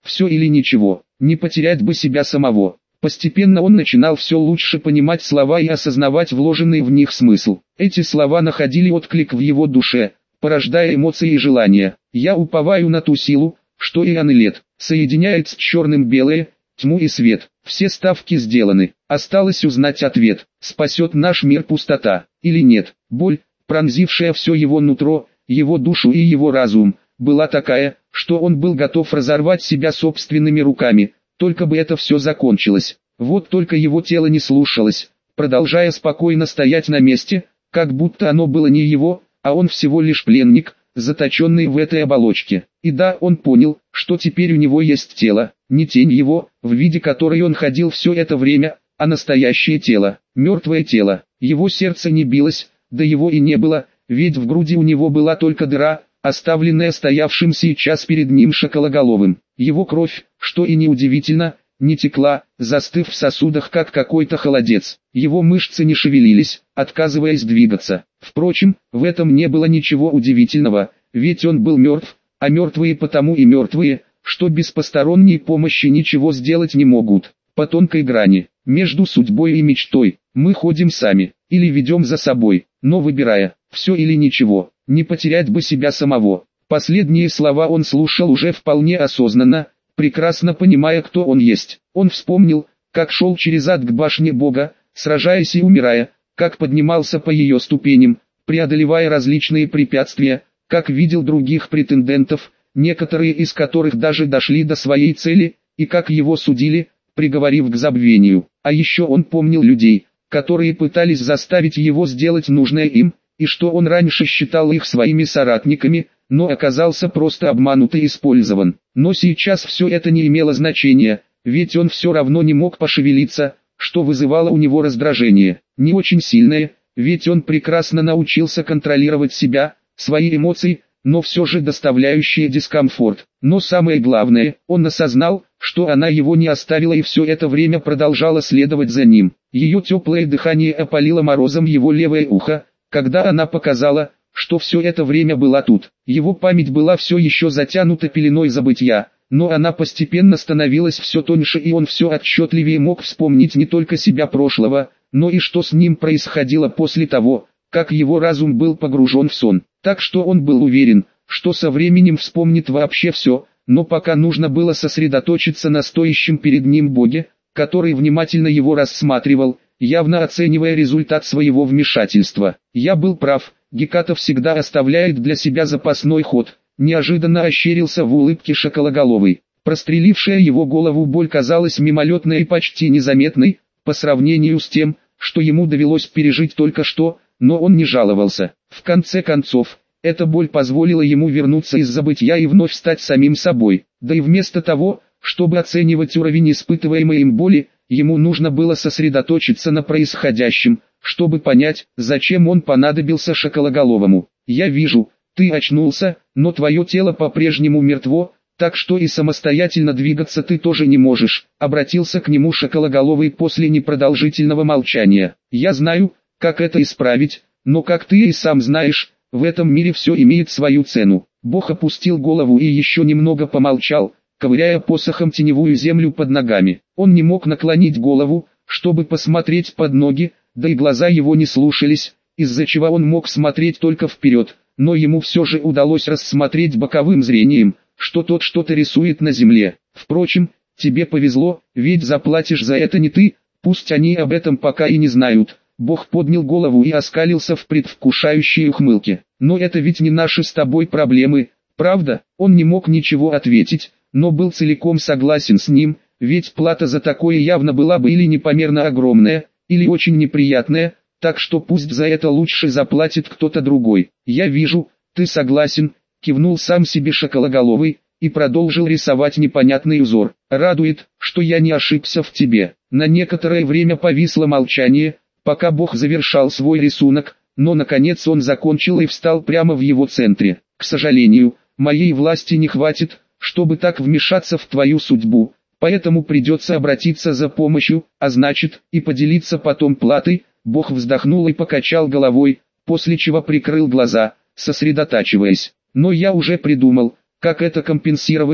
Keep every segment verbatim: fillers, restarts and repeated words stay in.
все или ничего, не потерять бы себя самого. Постепенно он начинал все лучше понимать слова и осознавать вложенный в них смысл. Эти слова находили отклик в его душе, порождая эмоции и желания. «Я уповаю на ту силу, что и Анелет соединяет с черным белое, тьму и свет. Все ставки сделаны. Осталось узнать ответ, спасет наш мир пустота или нет». Боль, пронзившая все его нутро, его душу и его разум, была такая, что он был готов разорвать себя собственными руками, только бы это все закончилось. Вот только его тело не слушалось, продолжая спокойно стоять на месте, как будто оно было не его, а он всего лишь пленник, заточенный в этой оболочке. И да, он понял, что теперь у него есть тело, не тень его, в виде которой он ходил все это время, а настоящее тело, мертвое тело. Его сердце не билось, да его и не было, ведь в груди у него была только дыра, оставленная стоявшим сейчас перед ним шакалоголовым. Его кровь, что и неудивительно, не текла, застыв в сосудах как какой-то холодец. Его мышцы не шевелились, отказываясь двигаться. Впрочем, в этом не было ничего удивительного, ведь он был мертв, а мертвые потому и мертвые, что без посторонней помощи ничего сделать не могут. По тонкой грани, между судьбой и мечтой, мы ходим сами, или ведем за собой, но выбирая, все или ничего, не потерять бы себя самого. Последние слова он слушал уже вполне осознанно, прекрасно понимая, кто он есть. Он вспомнил, как шел через ад к башне Бога, сражаясь и умирая, как поднимался по ее ступеням, преодолевая различные препятствия, как видел других претендентов, некоторые из которых даже дошли до своей цели, и как его судили, приговорив к забвению. А еще он помнил людей, которые пытались заставить его сделать нужное им, и что он раньше считал их своими соратниками, но оказался просто обманут и использован. Но сейчас все это не имело значения, ведь он все равно не мог пошевелиться, что вызывало у него раздражение. Не очень сильное, ведь он прекрасно научился контролировать себя, свои эмоции, но все же доставляющие дискомфорт. Но самое главное, он осознал, что она его не оставила и все это время продолжала следовать за ним. Ее теплое дыхание опалило морозом его левое ухо, когда она показала, что все это время была тут. Его память была все еще затянута пеленой забытья, но она постепенно становилась все тоньше, и он все отчетливее мог вспомнить не только себя прошлого, но и что с ним происходило после того, как его разум был погружен в сон. Так что он был уверен, что со временем вспомнит вообще все, но пока нужно было сосредоточиться на стоящем перед ним Боге, который внимательно его рассматривал, явно оценивая результат своего вмешательства. «Я был прав, Геката всегда оставляет для себя запасной ход», неожиданно ощерился в улыбке шакалоголовый. Прострелившая его голову боль казалась мимолетной и почти незаметной, по сравнению с тем, что ему довелось пережить только что, но он не жаловался. В конце концов, эта боль позволила ему вернуться из забытья и вновь стать самим собой. Да и вместо того, чтобы оценивать уровень испытываемой им боли, ему нужно было сосредоточиться на происходящем, чтобы понять, зачем он понадобился шакалоголовому. «Я вижу, ты очнулся, но твое тело по-прежнему мертво, так что и самостоятельно двигаться ты тоже не можешь», обратился к нему шакалоголовый после непродолжительного молчания. «Я знаю, как это исправить, но как ты и сам знаешь, в этом мире все имеет свою цену». Бог опустил голову и еще немного помолчал, ковыряя посохом теневую землю под ногами. Он не мог наклонить голову, чтобы посмотреть под ноги, да и глаза его не слушались, из-за чего он мог смотреть только вперед, но ему все же удалось рассмотреть боковым зрением, что тот что-то рисует на земле. «Впрочем, тебе повезло, ведь заплатишь за это не ты, пусть они об этом пока и не знают». Бог поднял голову и оскалился в предвкушающей ухмылке. «Но это ведь не наши с тобой проблемы, правда?» Он не мог ничего ответить, но был целиком согласен с ним, ведь плата за такое явно была бы или непомерно огромная, или очень неприятная, так что пусть за это лучше заплатит кто-то другой. «Я вижу, ты согласен», кивнул сам себе шакалоголовый, и продолжил рисовать непонятный узор. «Радует, что я не ошибся в тебе». На некоторое время повисло молчание, пока Бог завершал свой рисунок, но наконец он закончил и встал прямо в его центре. «К сожалению, моей власти не хватит, чтобы так вмешаться в твою судьбу, поэтому придется обратиться за помощью, а значит, и поделиться потом платой». Бог вздохнул и покачал головой, после чего прикрыл глаза, сосредотачиваясь. «Но я уже придумал, как это компенсировать.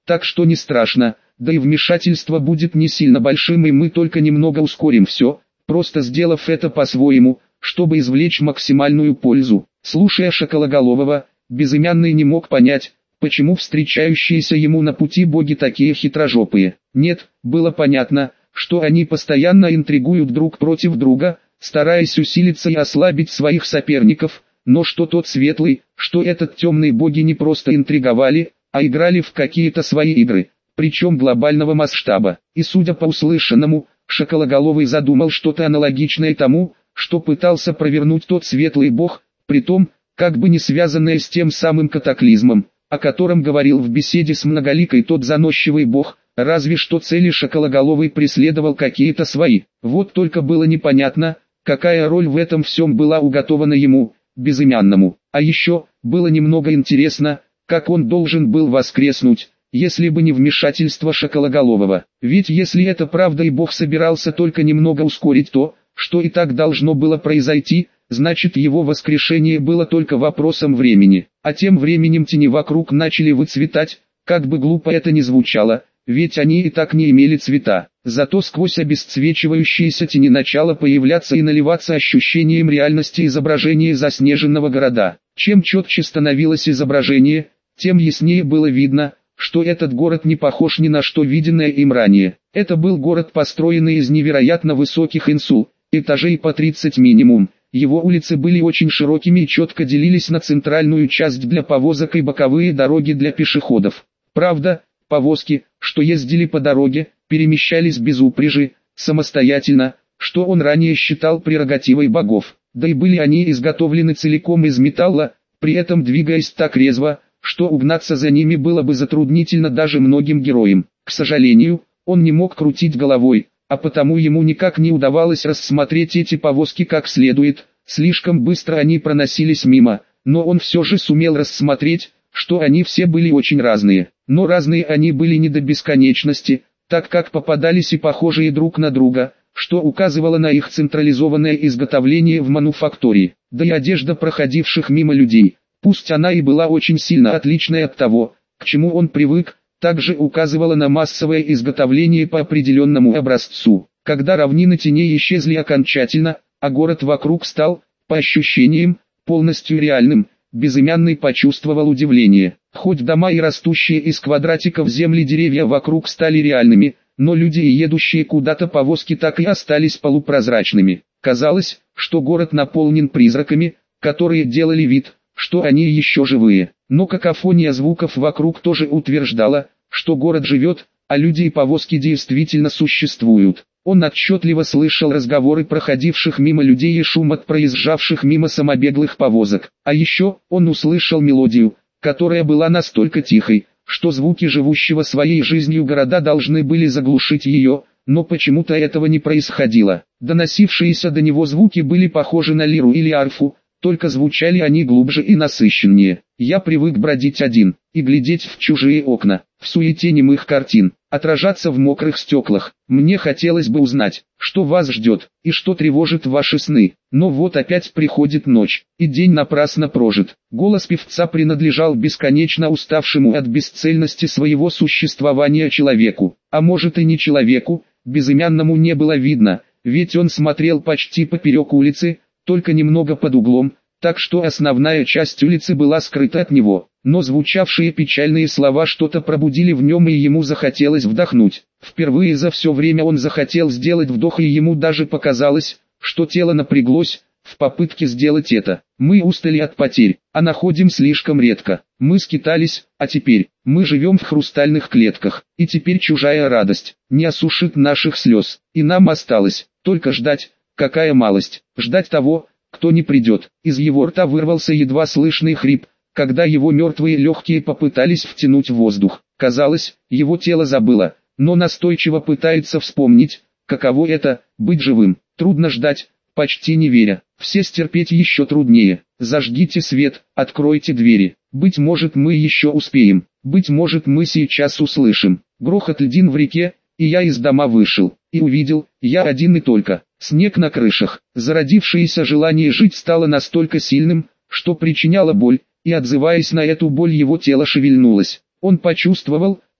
так что не страшно, да и вмешательство будет не сильно большим, и мы только немного ускорим все, просто сделав это по-своему, чтобы извлечь максимальную пользу. Слушая Шакалоголового, Безымянный не мог понять, почему встречающиеся ему на пути боги такие хитрожопые. Нет, было понятно, что они постоянно интригуют друг против друга, стараясь усилиться и ослабить своих соперников, но что тот светлый, что этот темный боги не просто интриговали, а играли в какие-то свои игры, причем глобального масштаба. И судя по услышанному, Шакалоголовый задумал что-то аналогичное тому, что пытался провернуть тот светлый бог, притом, как бы не связанное с тем самым катаклизмом, о котором говорил в беседе с Многоликой тот заносчивый бог, разве что цели Шакалоголовый преследовал какие-то свои. Вот только было непонятно, какая роль в этом всем была уготована ему, Безымянному. А еще, было немного интересно, как он должен был воскреснуть, если бы не вмешательство Шакалоголового. Ведь если это правда и бог собирался только немного ускорить то, что и так должно было произойти, значит его воскрешение было только вопросом времени. А тем временем тени вокруг начали выцветать, как бы глупо это ни звучало, ведь они и так не имели цвета. Зато сквозь обесцвечивающиеся тени начало появляться и наливаться ощущением реальности изображение заснеженного города. Чем четче становилось изображение, тем яснее было видно, что этот город не похож ни на что виденное им ранее. Это был город, построенный из невероятно высоких инсул, этажей по тридцать минимум. Его улицы были очень широкими и четко делились на центральную часть для повозок и боковые дороги для пешеходов. Правда, повозки, что ездили по дороге, перемещались без упряжи, самостоятельно, что он ранее считал прерогативой богов. Да и были они изготовлены целиком из металла, при этом двигаясь так резво, что угнаться за ними было бы затруднительно даже многим героям. К сожалению, он не мог крутить головой, а потому ему никак не удавалось рассмотреть эти повозки как следует, слишком быстро они проносились мимо, но он все же сумел рассмотреть, что они все были очень разные. Но разные они были не до бесконечности, так как попадались и похожие друг на друга, что указывало на их централизованное изготовление в мануфактории. Да и одежда проходивших мимо людей, пусть она и была очень сильно отличной от того, к чему он привык, также указывала на массовое изготовление по определенному образцу. Когда равнины теней исчезли окончательно, а город вокруг стал, по ощущениям, полностью реальным, Безымянный почувствовал удивление. Хоть дома и растущие из квадратиков земли деревья вокруг стали реальными, но люди и едущие куда-то повозки так и остались полупрозрачными. Казалось, что город наполнен призраками, которые делали вид, что они еще живые. Но какофония звуков вокруг тоже утверждала, что город живет, а люди и повозки действительно существуют. Он отчетливо слышал разговоры проходивших мимо людей и шум от проезжавших мимо самобеглых повозок. А еще, он услышал мелодию, которая была настолько тихой, что звуки живущего своей жизнью города должны были заглушить ее, но почему-то этого не происходило. Доносившиеся до него звуки были похожи на лиру или арфу, только звучали они глубже и насыщеннее. Я привык бродить один, и глядеть в чужие окна, в суете немых картин, отражаться в мокрых стеклах. Мне хотелось бы узнать, что вас ждет, и что тревожит ваши сны. Но вот опять приходит ночь, и день напрасно прожит. Голос певца принадлежал бесконечно уставшему от бесцельности своего существования человеку. А может и не человеку, Безымянному не было видно, ведь он смотрел почти поперек улицы, только немного под углом, так что основная часть улицы была скрыта от него. Но звучавшие печальные слова что-то пробудили в нем, и ему захотелось вдохнуть. Впервые за все время он захотел сделать вдох, и ему даже показалось, что тело напряглось в попытке сделать это. Мы устали от потерь, а находим слишком редко. Мы скитались, а теперь мы живем в хрустальных клетках, и теперь чужая радость не осушит наших слез, и нам осталось только ждать. Какая малость, ждать того, кто не придет. Из его рта вырвался едва слышный хрип, когда его мертвые легкие попытались втянуть воздух. Казалось, его тело забыло, но настойчиво пытается вспомнить, каково это, быть живым. Трудно ждать, почти не веря. Все стерпеть еще труднее. Зажгите свет, откройте двери. Быть может мы еще успеем, быть может мы сейчас услышим. Грохот льдин в реке, и я из дома вышел, и увидел, я один и только. Снег на крышах. Зародившееся желание жить стало настолько сильным, что причиняло боль, и отзываясь на эту боль его тело шевельнулось. Он почувствовал,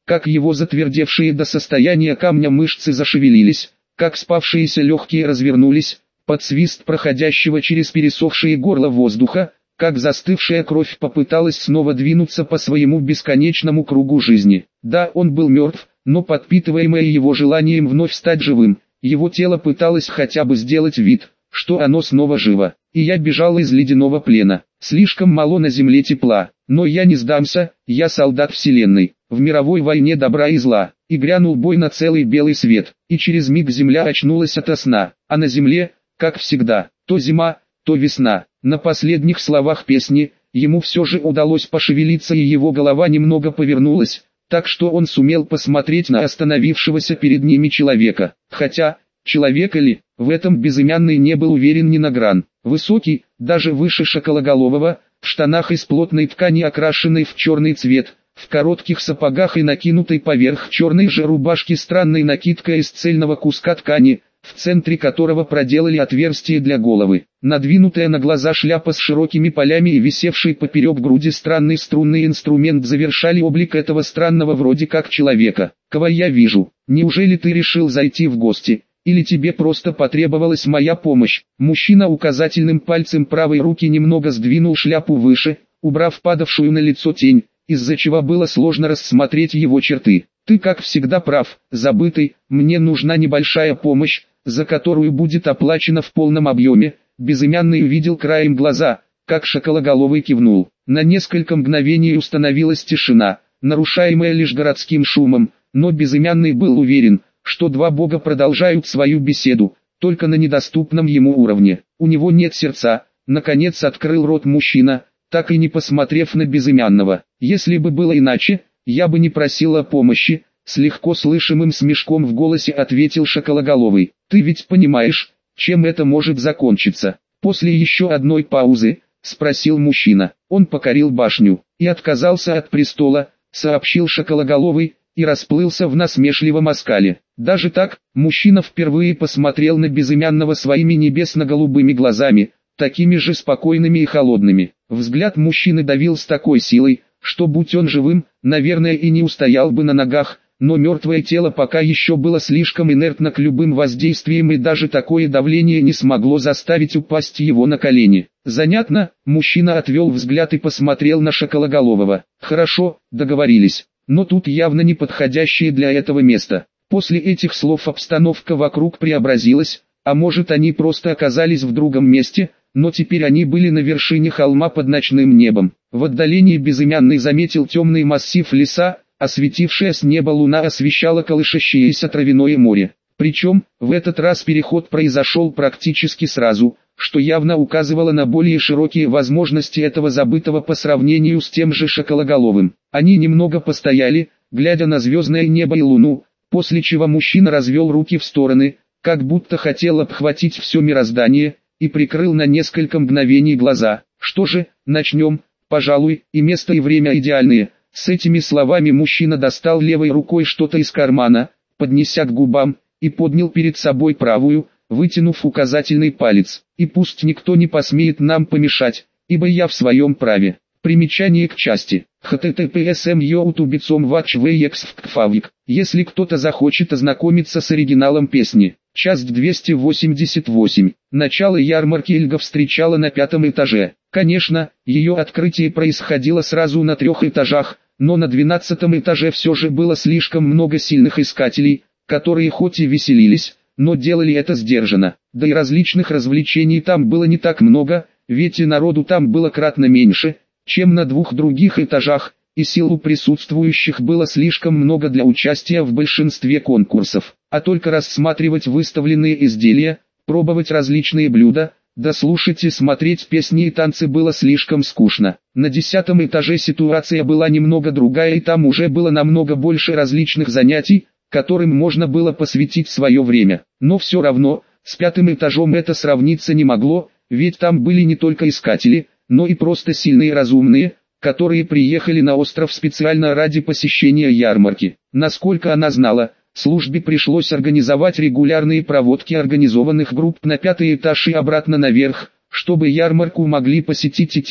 как его затвердевшие до состояния камня мышцы зашевелились, как спавшиеся легкие развернулись, под свист проходящего через пересохшее горло воздуха, как застывшая кровь попыталась снова двинуться по своему бесконечному кругу жизни. Да, он был мертв, но подпитываемое его желанием вновь стать живым, его тело пыталось хотя бы сделать вид, что оно снова живо. И я бежал из ледяного плена. Слишком мало на земле тепла, но я не сдамся, я солдат вселенной, в мировой войне добра и зла. И грянул бой на целый белый свет, и через миг земля очнулась ото сна, а на земле, как всегда, то зима, то весна. На последних словах песни, ему все же удалось пошевелиться и его голова немного повернулась, так что он сумел посмотреть на остановившегося перед ними человека. Хотя, человек ли, в этом Безымянный не был уверен ни на гран. Высокий, даже выше Шакалоголового, в штанах из плотной ткани, окрашенной в черный цвет, в коротких сапогах и накинутой поверх черной же рубашки странной накидкой из цельного куска ткани, в центре которого проделали отверстие для головы. Надвинутая на глаза шляпа с широкими полями и висевший поперек груди странный струнный инструмент завершали облик этого странного вроде как человека. «Кого я вижу? Неужели ты решил зайти в гости? Или тебе просто потребовалась моя помощь?» Мужчина указательным пальцем правой руки немного сдвинул шляпу выше, убрав падавшую на лицо тень, из-за чего было сложно рассмотреть его черты. «Ты как всегда прав, забытый, мне нужна небольшая помощь, за которую будет оплачено в полном объеме». Безымянный увидел краем глаза, как Шакалоголовый кивнул. На несколько мгновений установилась тишина, нарушаемая лишь городским шумом, но Безымянный был уверен, что два бога продолжают свою беседу, только на недоступном ему уровне. «У него нет сердца», наконец открыл рот мужчина, так и не посмотрев на Безымянного. «Если бы было иначе, я бы не просил о помощи», с легко слышимым смешком в голосе ответил Шакалоголовый. «Ты ведь понимаешь, чем это может закончиться?» После еще одной паузы, спросил мужчина. «Он покорил башню и отказался от престола», сообщил Шакалоголовый, и расплылся в насмешливом оскале. Даже так, мужчина впервые посмотрел на Безымянного своими небесно-голубыми глазами, такими же спокойными и холодными. Взгляд мужчины давил с такой силой, что будь он живым, наверное и не устоял бы на ногах, но мертвое тело пока еще было слишком инертно к любым воздействиям, и даже такое давление не смогло заставить упасть его на колени. «Занятно», мужчина отвел взгляд и посмотрел на Шакалоголового. «Хорошо, договорились, но тут явно не подходящее для этого место». После этих слов обстановка вокруг преобразилась, а может они просто оказались в другом месте, но теперь они были на вершине холма под ночным небом. В отдалении Безымянный заметил темный массив леса, осветившая с неба луна освещала колышащееся травяное море. Причем, в этот раз переход произошел практически сразу, что явно указывало на более широкие возможности этого забытого по сравнению с тем же Шакалоголовым. Они немного постояли, глядя на звездное небо и луну, после чего мужчина развел руки в стороны, как будто хотел обхватить все мироздание, и прикрыл на несколько мгновений глаза. «Что же, начнем, пожалуй, и место и время идеальные». С этими словами мужчина достал левой рукой что-то из кармана, поднеся к губам, и поднял перед собой правую, вытянув указательный палец. «И пусть никто не посмеет нам помешать, ибо я в своем праве». Примечание к части. эйч ти ти пи эс эм ютубицом ватч вэйэксфкфавик. Если кто-то захочет ознакомиться с оригиналом песни. Часть двести восемьдесят восемь. Начало ярмарки Эльга встречала на пятом этаже. Конечно, ее открытие происходило сразу на трех этажах, но на двенадцатом этаже все же было слишком много сильных искателей, которые хоть и веселились, но делали это сдержанно. Да и различных развлечений там было не так много, ведь и народу там было кратно меньше, чем на двух других этажах, и сил у присутствующих было слишком много для участия в большинстве конкурсов. А только рассматривать выставленные изделия, пробовать различные блюда, да слушать и смотреть песни и танцы было слишком скучно. На десятом этаже ситуация была немного другая, и там уже было намного больше различных занятий, которым можно было посвятить свое время. Но все равно, с пятым этажом это сравниться не могло, ведь там были не только искатели, но и просто сильные и разумные, которые приехали на остров специально ради посещения ярмарки. Насколько она знала, службе пришлось организовать регулярные проводки организованных групп на пятый этаж и обратно наверх, чтобы ярмарку могли посетить и те,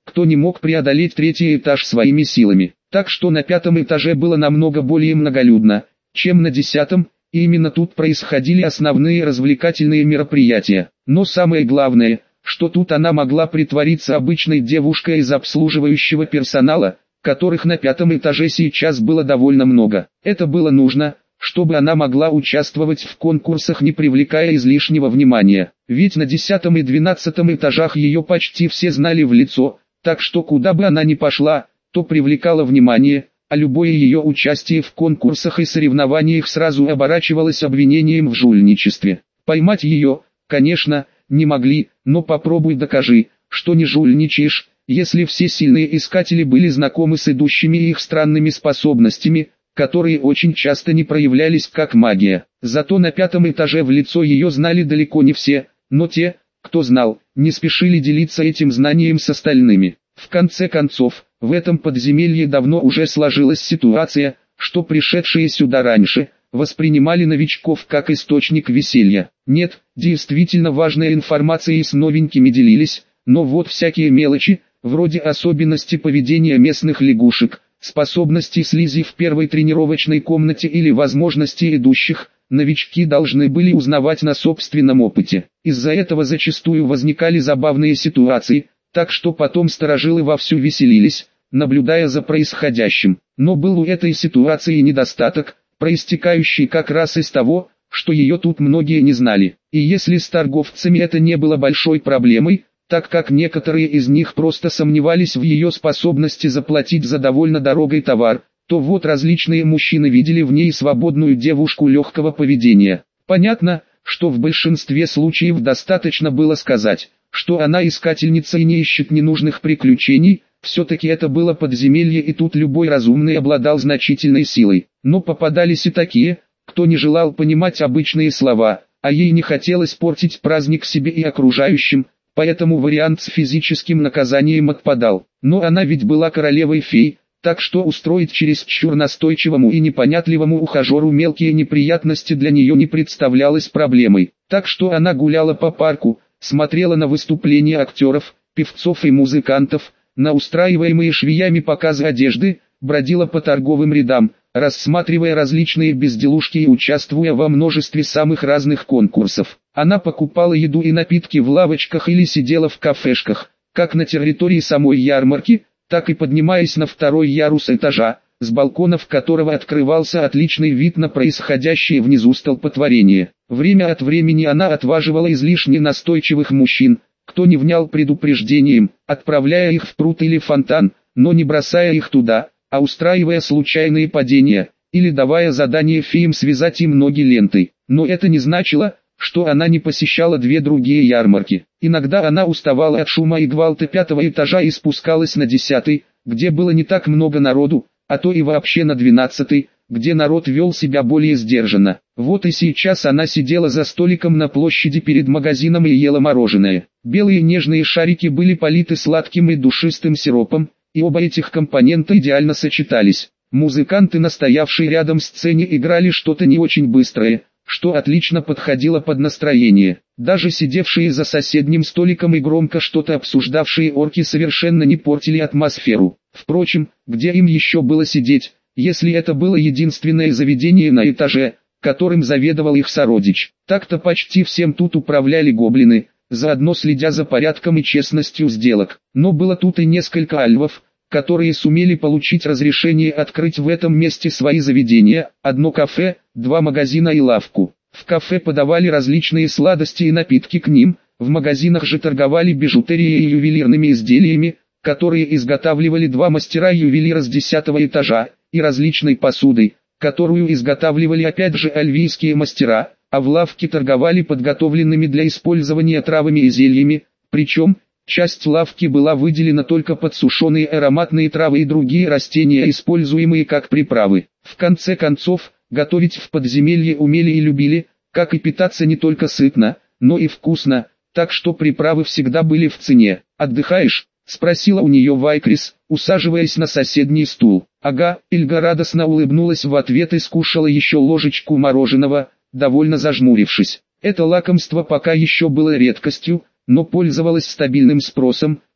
кто не мог преодолеть третий этаж своими силами. Так что на пятом этаже было намного более многолюдно, чем на десятом, и именно тут происходили основные развлекательные мероприятия. Но самое главное, что тут она могла притвориться обычной девушкой из обслуживающего персонала, которых на пятом этаже сейчас было довольно много. Это было нужно, чтобы она могла участвовать в конкурсах, не привлекая излишнего внимания. Ведь на десятом и двенадцатом этажах ее почти все знали в лицо, так что куда бы она ни пошла, то привлекала внимание, а любое ее участие в конкурсах и соревнованиях сразу оборачивалось обвинением в жульничестве. Поймать ее, конечно, не могли, но попробуй докажи, что не жульничаешь, если все сильные искатели были знакомы с идущими их странными способностями, которые очень часто не проявлялись как магия. Зато на пятом этаже в лицо ее знали далеко не все, но те, кто знал, не спешили делиться этим знанием с остальными. В конце концов, в этом подземелье давно уже сложилась ситуация, что пришедшие сюда раньше воспринимали новичков как источник веселья. Нет, действительно важная информация и с новенькими делились, но вот всякие мелочи, вроде особенностей поведения местных лягушек, способностей слизи в первой тренировочной комнате или возможностей идущих, новички должны были узнавать на собственном опыте. Из-за этого зачастую возникали забавные ситуации, так что потом старожилы вовсю веселились, наблюдая за происходящим. Но был у этой ситуации недостаток, проистекающий как раз из того, что ее тут многие не знали. И если с торговцами это не было большой проблемой, так как некоторые из них просто сомневались в ее способности заплатить за довольно дорогой товар, то вот различные мужчины видели в ней свободную девушку легкого поведения. Понятно, что в большинстве случаев достаточно было сказать, что она искательница и не ищет ненужных приключений, все-таки это было подземелье и тут любой разумный обладал значительной силой. Но попадались и такие, кто не желал понимать обычные слова, а ей не хотелось портить праздник себе и окружающим, поэтому вариант с физическим наказанием отпадал. Но она ведь была королевой фей, так что устроить чересчур настойчивому и непонятливому ухажеру мелкие неприятности для нее не представлялось проблемой. Так что она гуляла по парку, смотрела на выступления актеров, певцов и музыкантов, на устраиваемые швеями показы одежды, бродила по торговым рядам, рассматривая различные безделушки и участвуя во множестве самых разных конкурсов. Она покупала еду и напитки в лавочках или сидела в кафешках, как на территории самой ярмарки, так и поднимаясь на второй ярус этажа, с балконов которого открывался отличный вид на происходящее внизу столпотворение. Время от времени она отваживала излишне настойчивых мужчин, кто не внял предупреждением, отправляя их в пруд или фонтан, но не бросая их туда, а устраивая случайные падения, или давая задание феям связать им ноги лентой. Но это не значило, что она не посещала две другие ярмарки. Иногда она уставала от шума и гвалта пятого этажа и спускалась на десятый, где было не так много народу, а то и вообще на двенадцатый, где народ вел себя более сдержанно. Вот и сейчас она сидела за столиком на площади перед магазином и ела мороженое. Белые нежные шарики были политы сладким и душистым сиропом, и оба этих компонента идеально сочетались. Музыканты, настоявшие рядом с сцене, играли что-то не очень быстрое, что отлично подходило под настроение. Даже сидевшие за соседним столиком и громко что-то обсуждавшие орки совершенно не портили атмосферу. Впрочем, где им еще было сидеть, если это было единственное заведение на этаже, которым заведовал их сородич? Так-то почти всем тут управляли гоблины, заодно следя за порядком и честностью сделок. Но было тут и несколько альвов, которые сумели получить разрешение открыть в этом месте свои заведения, одно кафе, два магазина и лавку. В кафе подавали различные сладости и напитки к ним, в магазинах же торговали бижутерией и ювелирными изделиями, которые изготавливали два мастера-ювелира с десятого этажа, и различной посудой, которую изготавливали опять же альвийские мастера, а в лавке торговали подготовленными для использования травами и зельями, причем часть лавки была выделена только под сушеные ароматные травы и другие растения, используемые как приправы. В конце концов, готовить в подземелье умели и любили, как и питаться не только сытно, но и вкусно, так что приправы всегда были в цене. «Отдыхаешь?» — спросила у нее Вайкрис, усаживаясь на соседний стул. «Ага», — Эльга радостно улыбнулась в ответ и скушала еще ложечку мороженого, довольно зажмурившись. Это лакомство пока еще было редкостью, но пользовалось стабильным спросом,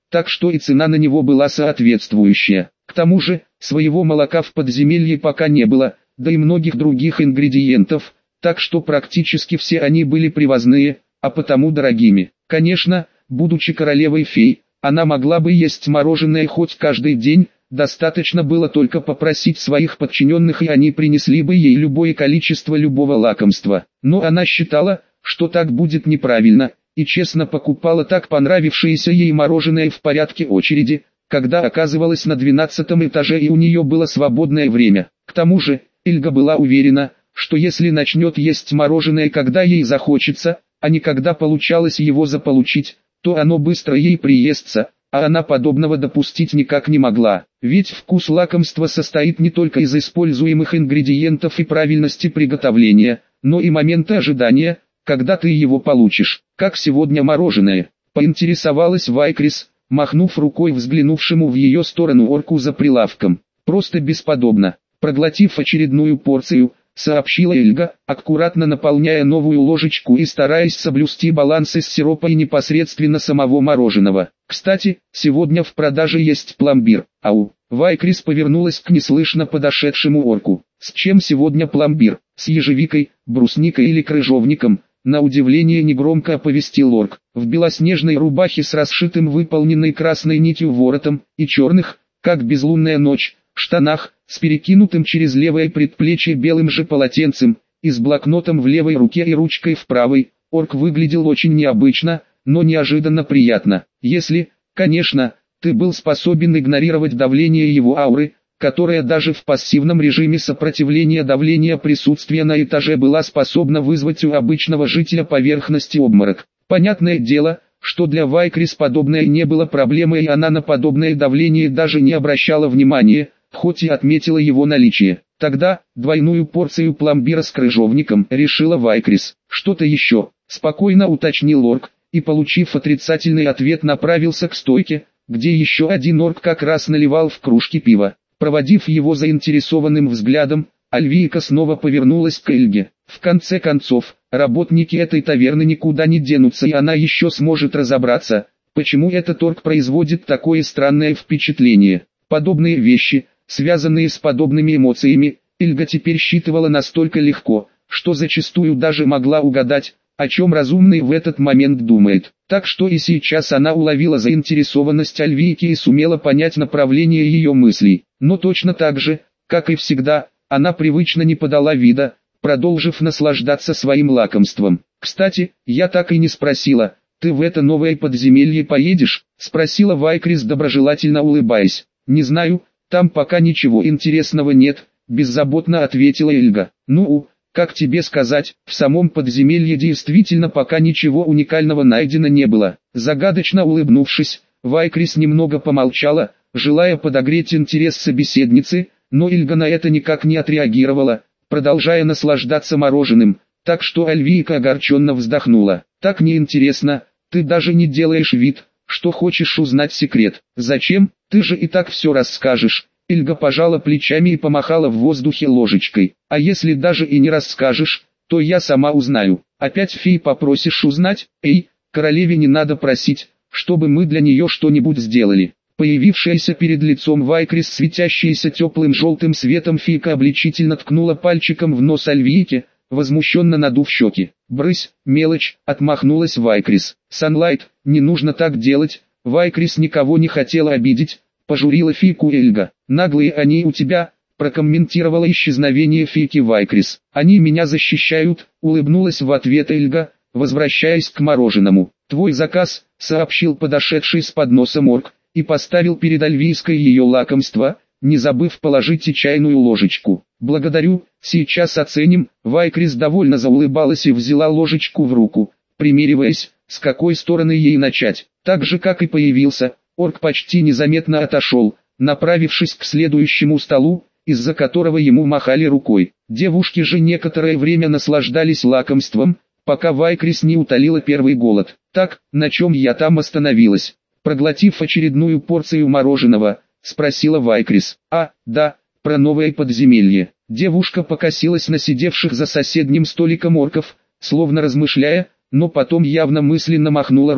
так что и цена на него была соответствующая. К тому же, своего молока в подземелье пока не было, да и многих других ингредиентов, так что практически все они были привозные, а потому дорогими. Конечно, будучи королевой-фей, она могла бы есть мороженое хоть каждый день, достаточно было только попросить своих подчиненных, и они принесли бы ей любое количество любого лакомства. Но она считала, что так будет неправильно, и честно покупала так понравившееся ей мороженое в порядке очереди, когда оказывалась на двенадцатом этаже и у нее было свободное время. К тому же, Эльга была уверена, что если начнет есть мороженое, когда ей захочется, а не когда получалось его заполучить, то оно быстро ей приестся, а она подобного допустить никак не могла. Ведь вкус лакомства состоит не только из используемых ингредиентов и правильности приготовления, но и момента ожидания, когда ты его получишь. Как сегодня мороженое, поинтересовалась Вайкрис, махнув рукой взглянувшему в ее сторону орку за прилавком. Просто бесподобно. Проглотив очередную порцию, сообщила Эльга, аккуратно наполняя новую ложечку и стараясь соблюсти баланс из сиропа и непосредственно самого мороженого. Кстати, сегодня в продаже есть пломбир. Ау. Вайкрис повернулась к неслышно подошедшему орку. С чем сегодня пломбир? С ежевикой, брусникой или крыжовником? На удивление негромко оповестил орк. В белоснежной рубахе с расшитым выполненной красной нитью воротом и черных, как безлунная ночь, штанах, с перекинутым через левое предплечье белым же полотенцем, и с блокнотом в левой руке и ручкой в правой, орк выглядел очень необычно, но неожиданно приятно. Если, конечно, ты был способен игнорировать давление его ауры, которая даже в пассивном режиме сопротивления давления присутствия на этаже была способна вызвать у обычного жителя поверхности обморок. Понятное дело, что для Вайкрис подобное не было проблемой, и она на подобное давление даже не обращала внимания, хоть и отметила его наличие. Тогда, двойную порцию пломбира с крыжовником, решила Вайкрис. Что-то еще, спокойно уточнил орк, и получив отрицательный ответ, направился к стойке, где еще один орк как раз наливал в кружки пива. Проводив его заинтересованным взглядом, Альвийка снова повернулась к Эльге. В конце концов, работники этой таверны никуда не денутся, и она еще сможет разобраться, почему этот орк производит такое странное впечатление. Подобные вещи, связанные с подобными эмоциями, Эльга теперь считывала настолько легко, что зачастую даже могла угадать, о чем разумный в этот момент думает. Так что и сейчас она уловила заинтересованность Альвийки и сумела понять направление ее мыслей. Но точно так же, как и всегда, она привычно не подала вида, продолжив наслаждаться своим лакомством. «Кстати, я так и не спросила, ты в это новое подземелье поедешь?» — спросила Вайкрис, доброжелательно улыбаясь. «Не знаю, там пока ничего интересного нет», — беззаботно ответила Эльга. «Ну, как тебе сказать, в самом подземелье действительно пока ничего уникального найдено не было». Загадочно улыбнувшись, Вайкрис немного помолчала, желая подогреть интерес собеседницы, но Эльга на это никак не отреагировала, продолжая наслаждаться мороженым, так что Альвийка огорченно вздохнула. «Так неинтересно, ты даже не делаешь вид, что хочешь узнать секрет. Зачем, ты же и так все расскажешь». Эльга пожала плечами и помахала в воздухе ложечкой. «А если даже и не расскажешь, то я сама узнаю. Опять фей попросишь узнать? Эй, королеве не надо просить, чтобы мы для нее что-нибудь сделали». Появившаяся перед лицом Вайкрис, светящаяся теплым желтым светом фейка, обличительно ткнула пальчиком в нос Альвийке, возмущенно надув щеки. «Брысь, мелочь», — отмахнулась Вайкрис. «Санлайт, не нужно так делать». Вайкрис никого не хотела обидеть, пожурила фейку Эльга. «Наглые они у тебя», — прокомментировала исчезновение фейки Вайкрис. «Они меня защищают», — улыбнулась в ответ Эльга, возвращаясь к мороженому. «Твой заказ», — сообщил подошедший с подносом орк, и поставил перед Альвийской ее лакомство, не забыв положить и чайную ложечку. «Благодарю, сейчас оценим». Вайкрис довольно заулыбалась и взяла ложечку в руку, примериваясь, с какой стороны ей начать. Так же, как и появился, орк почти незаметно отошел, направившись к следующему столу, из-за которого ему махали рукой. Девушки же некоторое время наслаждались лакомством, пока Вайкрис не утолила первый голод. «Так, на чем я там остановилась?» Проглотив очередную порцию мороженого, спросила Вайкрис. «А, да, про новое подземелье». Девушка покосилась на сидевших за соседним столиком орков, словно размышляя, но потом явно мысленно махнула рукой.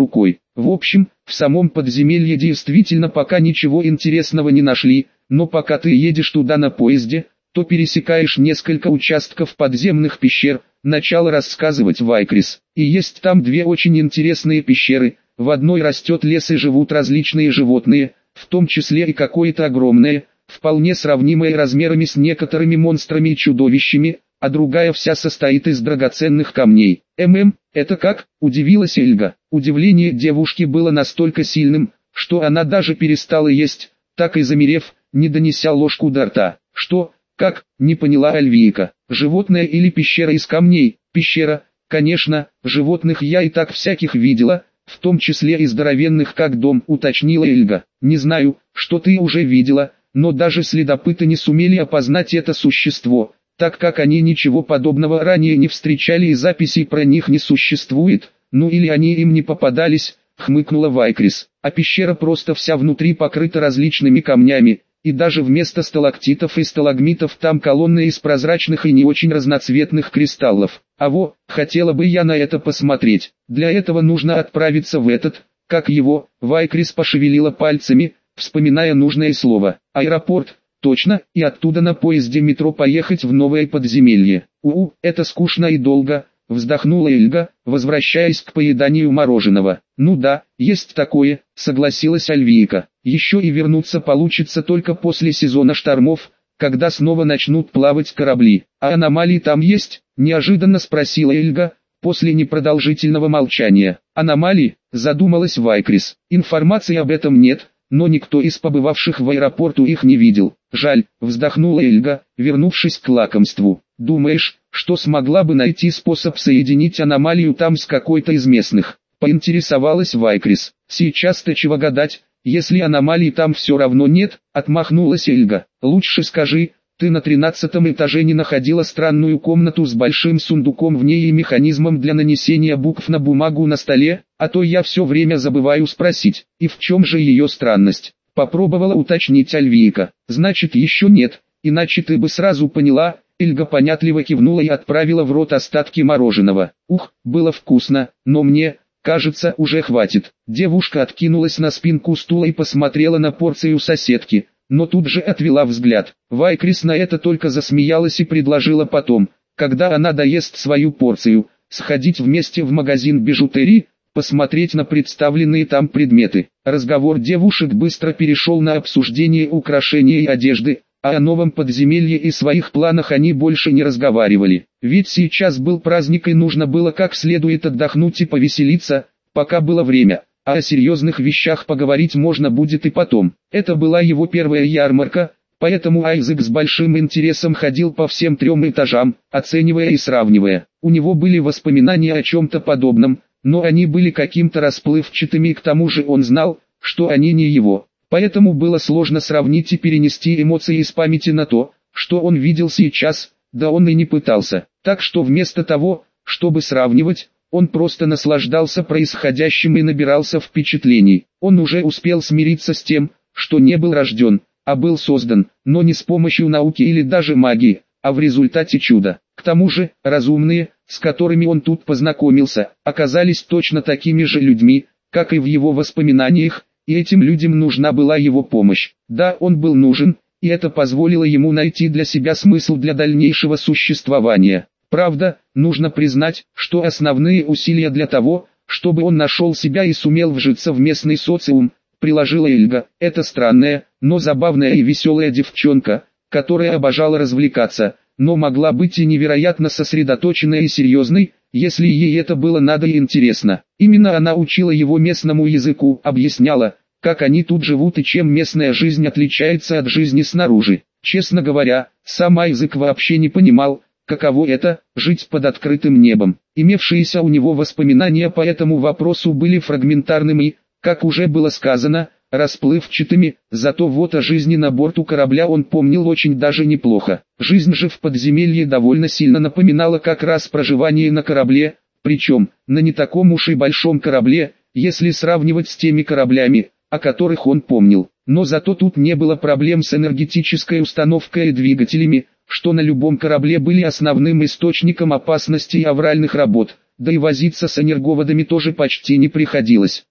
В общем, в самом подземелье действительно пока ничего интересного не нашли, но пока ты едешь туда на поезде, то пересекаешь несколько участков подземных пещер, начал рассказывать Вайкрис. И есть там две очень интересные пещеры, в одной растет лес и живут различные животные, в том числе и какое-то огромное, вполне сравнимое размерами с некоторыми монстрами и чудовищами, а другая вся состоит из драгоценных камней. «ММ, это как?» – удивилась Эльга. Удивление девушки было настолько сильным, что она даже перестала есть, так и замерев, не донеся ложку до рта. «Что? Как?» – не поняла Альвийка. «Животное или пещера из камней?» «Пещера, конечно, животных я и так всяких видела, в том числе и здоровенных как дом», – уточнила Эльга. «Не знаю, что ты уже видела, но даже следопыты не сумели опознать это существо, так как они ничего подобного ранее не встречали и записей про них не существует, ну или они им не попадались», — хмыкнула Вайкрис. «А пещера просто вся внутри покрыта различными камнями, и даже вместо сталактитов и сталагмитов там колонны из прозрачных и не очень разноцветных кристаллов. А во, хотела бы я на это посмотреть. Для этого нужно отправиться в этот, как его», — Вайкрис пошевелила пальцами, вспоминая нужное слово, «аэропорт». «Точно, и оттуда на поезде метро поехать в новое подземелье». «У-у, это скучно и долго», — вздохнула Эльга, возвращаясь к поеданию мороженого. «Ну да, есть такое», — согласилась Альвийка. «Еще и вернуться получится только после сезона штормов, когда снова начнут плавать корабли». «А аномалии там есть?» — неожиданно спросила Эльга, после непродолжительного молчания. «Аномалии?» — задумалась Вайкрис. «Информации об этом нет, но никто из побывавших в аэропорту их не видел». «Жаль», — вздохнула Эльга, вернувшись к лакомству. «Думаешь, что смогла бы найти способ соединить аномалию там с какой-то из местных?» — поинтересовалась Вайкрис. «Сейчас-то чего гадать, если аномалии там все равно нет», — отмахнулась Эльга. «Лучше скажи, ты на тринадцатом этаже не находила странную комнату с большим сундуком в ней и механизмом для нанесения букв на бумагу на столе, а то я все время забываю спросить, и в чем же ее странность?» Попробовала уточнить Альвийка. «Значит еще нет, иначе ты бы сразу поняла». Эльга понятливо кивнула и отправила в рот остатки мороженого. «Ух, было вкусно, но мне, кажется, уже хватит». Девушка откинулась на спинку стула и посмотрела на порцию соседки, но тут же отвела взгляд. Вайкрис на это только засмеялась и предложила потом, когда она доест свою порцию, сходить вместе в магазин бижутерии, посмотреть на представленные там предметы. Разговор девушек быстро перешел на обсуждение украшений и одежды, а о новом подземелье и своих планах они больше не разговаривали. Ведь сейчас был праздник и нужно было как следует отдохнуть и повеселиться, пока было время, а о серьезных вещах поговорить можно будет и потом. Это была его первая ярмарка, поэтому Айзек с большим интересом ходил по всем трем этажам, оценивая и сравнивая. У него были воспоминания о чем-то подобном, но они были каким-то расплывчатыми и к тому же он знал, что они не его. Поэтому было сложно сравнить и перенести эмоции из памяти на то, что он видел сейчас, да он и не пытался. Так что вместо того, чтобы сравнивать, он просто наслаждался происходящим и набирался впечатлений. Он уже успел смириться с тем, что не был рожден, а был создан, но не с помощью науки или даже магии, а в результате чуда. К тому же, разумные, с которыми он тут познакомился, оказались точно такими же людьми, как и в его воспоминаниях, и этим людям нужна была его помощь. Да, он был нужен, и это позволило ему найти для себя смысл для дальнейшего существования. Правда, нужно признать, что основные усилия для того, чтобы он нашел себя и сумел вжиться в местный социум, приложила Эльга. Это странная, но забавная и веселая девчонка, которая обожала развлекаться, но могла быть и невероятно сосредоточенной и серьезной, если ей это было надо и интересно. Именно она учила его местному языку, объясняла, как они тут живут и чем местная жизнь отличается от жизни снаружи. Честно говоря, сам Айзек вообще не понимал, каково это – жить под открытым небом. Имевшиеся у него воспоминания по этому вопросу были фрагментарными, как уже было сказано, расплывчатыми, зато вот о жизни на борту корабля он помнил очень даже неплохо. Жизнь же в подземелье довольно сильно напоминала как раз проживание на корабле, причем, на не таком уж и большом корабле, если сравнивать с теми кораблями, о которых он помнил. Но зато тут не было проблем с энергетической установкой и двигателями, что на любом корабле были основным источником опасности и авральных работ, да и возиться с энерговодами тоже почти не приходилось.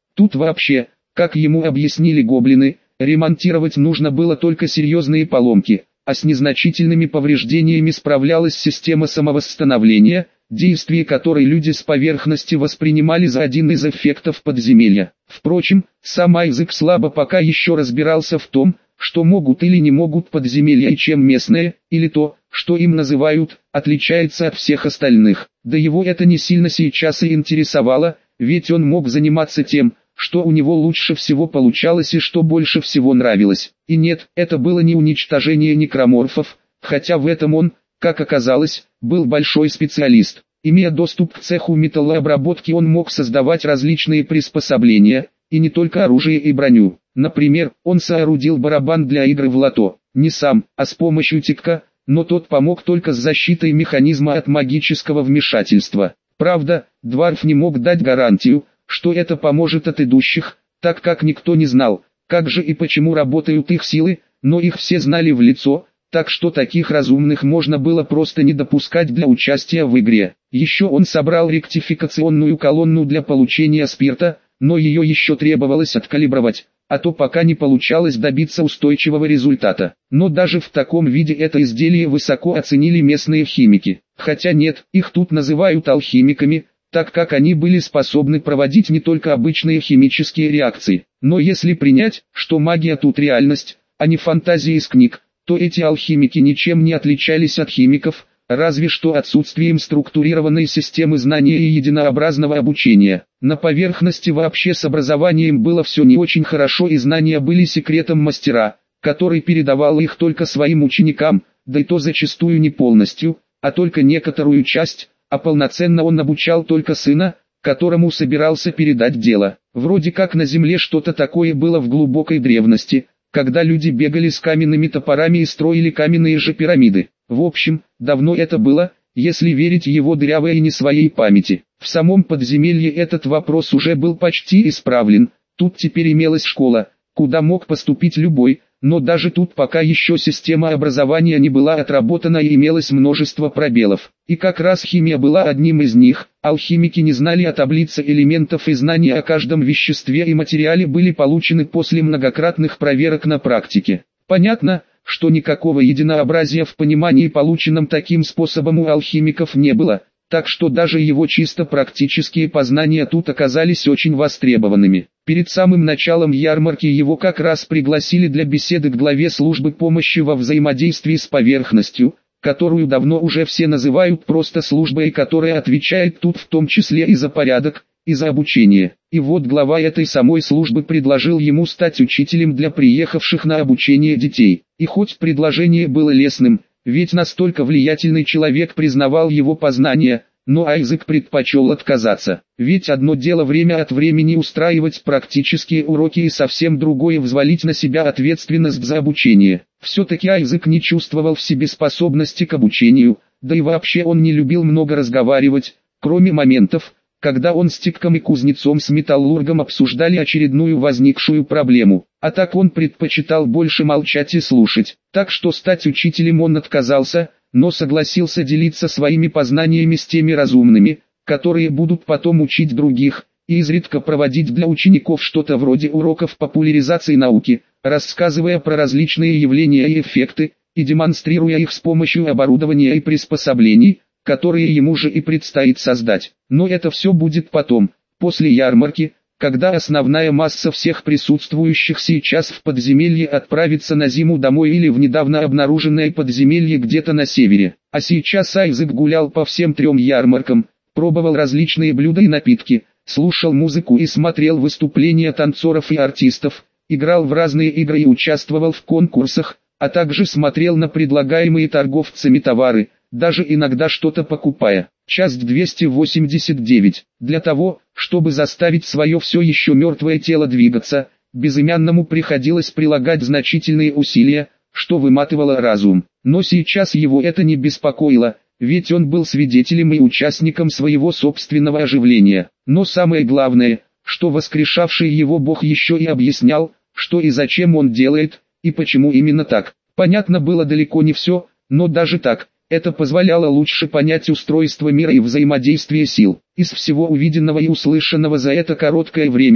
Тут вообще, как ему объяснили гоблины, ремонтировать нужно было только серьезные поломки, а с незначительными повреждениями справлялась система самовосстановления, действие которой люди с поверхности воспринимали за один из эффектов подземелья. Впрочем, сам Айзек слабо пока еще разбирался в том, что могут или не могут подземелья и чем местное, или то, что им называют, отличается от всех остальных. Да его это не сильно сейчас и интересовало, ведь он мог заниматься тем, что у него лучше всего получалось и что больше всего нравилось. И нет, это было не уничтожение некроморфов, хотя в этом он, как оказалось, был большой специалист. Имея доступ к цеху металлообработки, он мог создавать различные приспособления, и не только оружие и броню. Например, он соорудил барабан для игры в лото, не сам, а с помощью Титка, но тот помог только с защитой механизма от магического вмешательства. Правда, Дварф не мог дать гарантию, что это поможет от идущих, так как никто не знал, как же и почему работают их силы, но их все знали в лицо, так что таких разумных можно было просто не допускать для участия в игре. Еще он собрал ректификационную колонну для получения спирта, но ее еще требовалось откалибровать, а то пока не получалось добиться устойчивого результата. Но даже в таком виде это изделие высоко оценили местные химики. Хотя нет, их тут называют алхимиками, так как они были способны проводить не только обычные химические реакции. Но если принять, что магия тут реальность, а не фантазия из книг, то эти алхимики ничем не отличались от химиков, разве что отсутствием структурированной системы знания и единообразного обучения. На поверхности вообще с образованием было все не очень хорошо, и знания были секретом мастера, который передавал их только своим ученикам, да и то зачастую не полностью, а только некоторую часть, а полноценно он обучал только сына, которому собирался передать дело. Вроде как на земле что-то такое было в глубокой древности, когда люди бегали с каменными топорами и строили каменные же пирамиды. В общем, давно это было, если верить его дырявой и не своей памяти. В самом подземелье этот вопрос уже был почти исправлен, тут теперь имелась школа, куда мог поступить любой, но даже тут пока еще система образования не была отработана и имелось множество пробелов. И как раз химия была одним из них. Алхимики не знали о таблице элементов, и знания о каждом веществе и материале были получены после многократных проверок на практике. Понятно, что никакого единообразия в понимании, полученном таким способом, у алхимиков не было, так что даже его чисто практические познания тут оказались очень востребованными. Перед самым началом ярмарки его как раз пригласили для беседы к главе службы помощи во взаимодействии с поверхностью, которую давно уже все называют просто службой, и которая отвечает тут в том числе и за порядок, и за обучение. И вот глава этой самой службы предложил ему стать учителем для приехавших на обучение детей. И хоть предложение было лестным, ведь настолько влиятельный человек признавал его познания, но Айзек предпочел отказаться. Ведь одно дело время от времени устраивать практические уроки и совсем другое взвалить на себя ответственность за обучение. Все-таки Айзек не чувствовал в себе способности к обучению, да и вообще он не любил много разговаривать, кроме моментов, когда он с Титком и кузнецом с металлургом обсуждали очередную возникшую проблему. А так он предпочитал больше молчать и слушать. Так что стать учителем он отказался, но согласился делиться своими познаниями с теми разумными, которые будут потом учить других, и изредка проводить для учеников что-то вроде уроков популяризации науки, рассказывая про различные явления и эффекты, и демонстрируя их с помощью оборудования и приспособлений, которые ему же и предстоит создать. Но это все будет потом, после ярмарки, когда основная масса всех присутствующих сейчас в подземелье отправится на зиму домой или в недавно обнаруженное подземелье где-то на севере. А сейчас Айзек гулял по всем трем ярмаркам, пробовал различные блюда и напитки, слушал музыку и смотрел выступления танцоров и артистов, играл в разные игры и участвовал в конкурсах, а также смотрел на предлагаемые торговцами товары, даже иногда что-то покупая. Часть двести восемьдесят девять. Для того, чтобы заставить свое все еще мертвое тело двигаться, безымянному приходилось прилагать значительные усилия, что выматывало разум. Но сейчас его это не беспокоило, ведь он был свидетелем и участником своего собственного оживления. Но самое главное, что воскрешавший его Бог еще и объяснял, что и зачем он делает, и почему именно так. Понятно было далеко не все, но даже так, это позволяло лучше понять устройство мира и взаимодействие сил. Из всего увиденного и услышанного за это короткое время,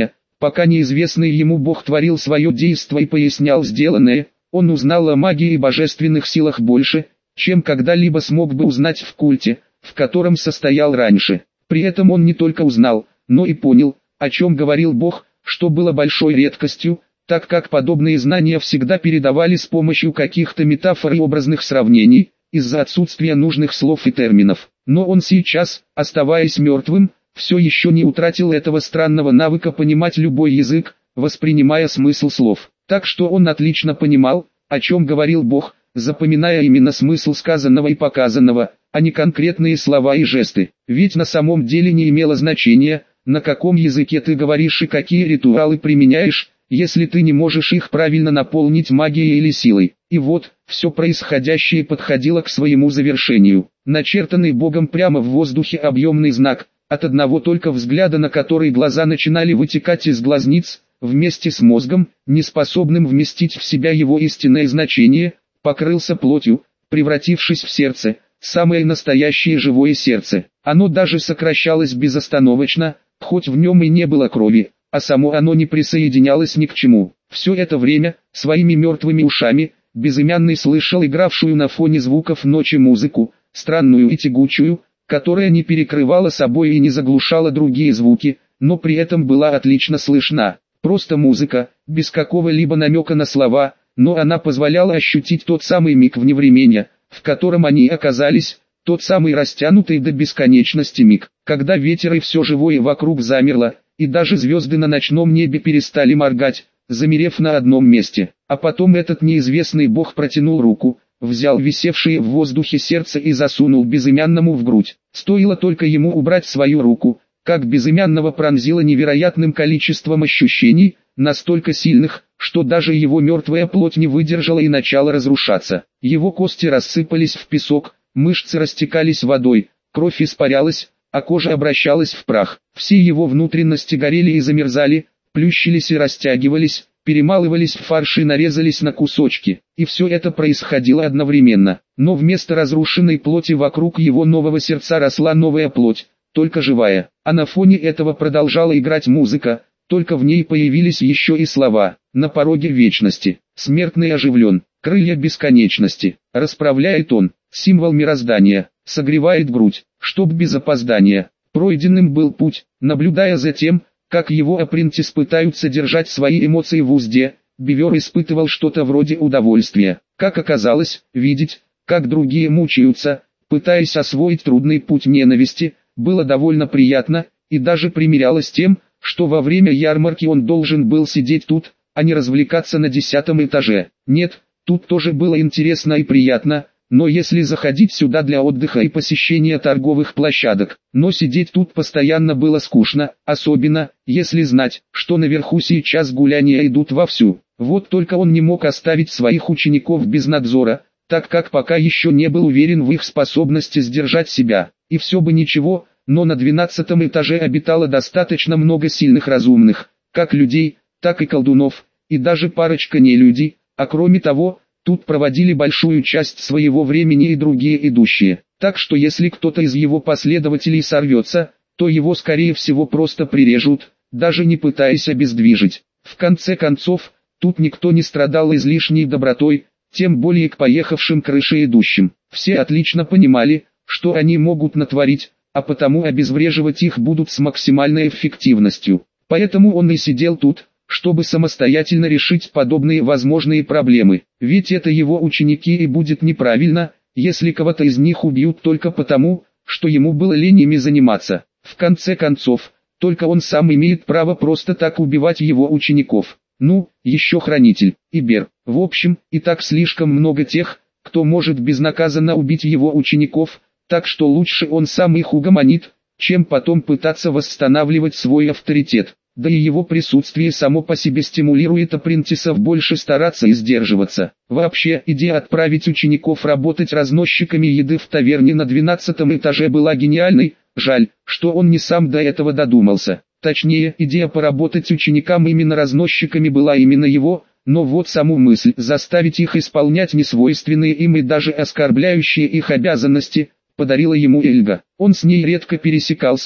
Пока неизвестный ему бог творил свое действо и пояснял сделанное, он узнал о магии и божественных силах больше, чем когда-либо смог бы узнать в культе, в котором состоял раньше. При этом он не только узнал, но и понял, о чем говорил бог, что было большой редкостью, так как подобные знания всегда передавали с помощью каких-то метафор и образных сравнений, из-за отсутствия нужных слов и терминов. Но он сейчас, оставаясь мертвым, все еще не утратил этого странного навыка понимать любой язык, воспринимая смысл слов. Так что он отлично понимал, о чем говорил Бог, запоминая именно смысл сказанного и показанного, а не конкретные слова и жесты. Ведь на самом деле не имело значения, на каком языке ты говоришь и какие ритуалы применяешь, если ты не можешь их правильно наполнить магией или силой. И вот, все происходящее подходило к своему завершению. Начертанный Богом прямо в воздухе объемный знак, от одного только взгляда на который глаза начинали вытекать из глазниц, вместе с мозгом, не способным вместить в себя его истинное значение, покрылся плотью, превратившись в сердце, самое настоящее живое сердце. Оно даже сокращалось безостановочно, хоть в нем и не было крови, а само оно не присоединялось ни к чему. Все это время, своими мертвыми ушами, Безымянный слышал игравшую на фоне звуков ночи музыку, странную и тягучую, которая не перекрывала собой и не заглушала другие звуки, но при этом была отлично слышна. Просто музыка, без какого-либо намека на слова, но она позволяла ощутить тот самый миг вневременья, в котором они оказались, тот самый растянутый до бесконечности миг, когда ветер и все живое вокруг замерло, и даже звезды на ночном небе перестали моргать, замерев на одном месте. А потом этот неизвестный бог протянул руку, взял висевшее в воздухе сердце и засунул Безымянному в грудь. Стоило только ему убрать свою руку, как Безымянного пронзило невероятным количеством ощущений, настолько сильных, что даже его мертвая плоть не выдержала и начала разрушаться. Его кости рассыпались в песок, мышцы растекались водой, кровь испарялась, а кожа обращалась в прах. Все его внутренности горели и замерзали, плющились и растягивались, перемалывались в фарш и нарезались на кусочки. И все это происходило одновременно. Но вместо разрушенной плоти вокруг его нового сердца росла новая плоть, только живая. А на фоне этого продолжала играть музыка, только в ней появились еще и слова. На пороге вечности, смертный оживлен, крылья бесконечности, расправляет он, символ мироздания, согревает грудь, чтоб без опоздания. Пройденным был путь, наблюдая за тем, как его апрентис пытаются держать свои эмоции в узде, Бивер испытывал что-то вроде удовольствия. Как оказалось, видеть, как другие мучаются, пытаясь освоить трудный путь ненависти, было довольно приятно, и даже примирялось с тем, что во время ярмарки он должен был сидеть тут, а не развлекаться на десятом этаже. Нет, тут тоже было интересно и приятно, но если заходить сюда для отдыха и посещения торговых площадок, но сидеть тут постоянно было скучно, особенно, если знать, что наверху сейчас гуляния идут вовсю. Вот только он не мог оставить своих учеников без надзора, так как пока еще не был уверен в их способности сдержать себя. И все бы ничего, но на двенадцатом этаже обитало достаточно много сильных разумных, как людей, так и колдунов, и даже парочка нелюдей, а кроме того, тут проводили большую часть своего времени и другие идущие. Так что если кто-то из его последователей сорвется, то его скорее всего просто прирежут, даже не пытаясь обездвижить. В конце концов, тут никто не страдал излишней добротой, тем более к поехавшим крыше идущим. Все отлично понимали, что они могут натворить, а потому обезвреживать их будут с максимальной эффективностью. Поэтому он и сидел тут, чтобы самостоятельно решить подобные возможные проблемы. Ведь это его ученики, и будет неправильно, если кого-то из них убьют только потому, что ему было лень ими заниматься. В конце концов, только он сам имеет право просто так убивать его учеников. Ну, еще хранитель, Ибер. В общем, и так слишком много тех, кто может безнаказанно убить его учеников, так что лучше он сам их угомонит, чем потом пытаться восстанавливать свой авторитет. Да и его присутствие само по себе стимулирует апрентисов больше стараться и сдерживаться. Вообще, идея отправить учеников работать разносчиками еды в таверне на двенадцатом этаже была гениальной, жаль, что он не сам до этого додумался. Точнее, идея поработать ученикам именно разносчиками была именно его, но вот саму мысль заставить их исполнять несвойственные им и даже оскорбляющие их обязанности, подарила ему Эльга. Он с ней редко пересекался,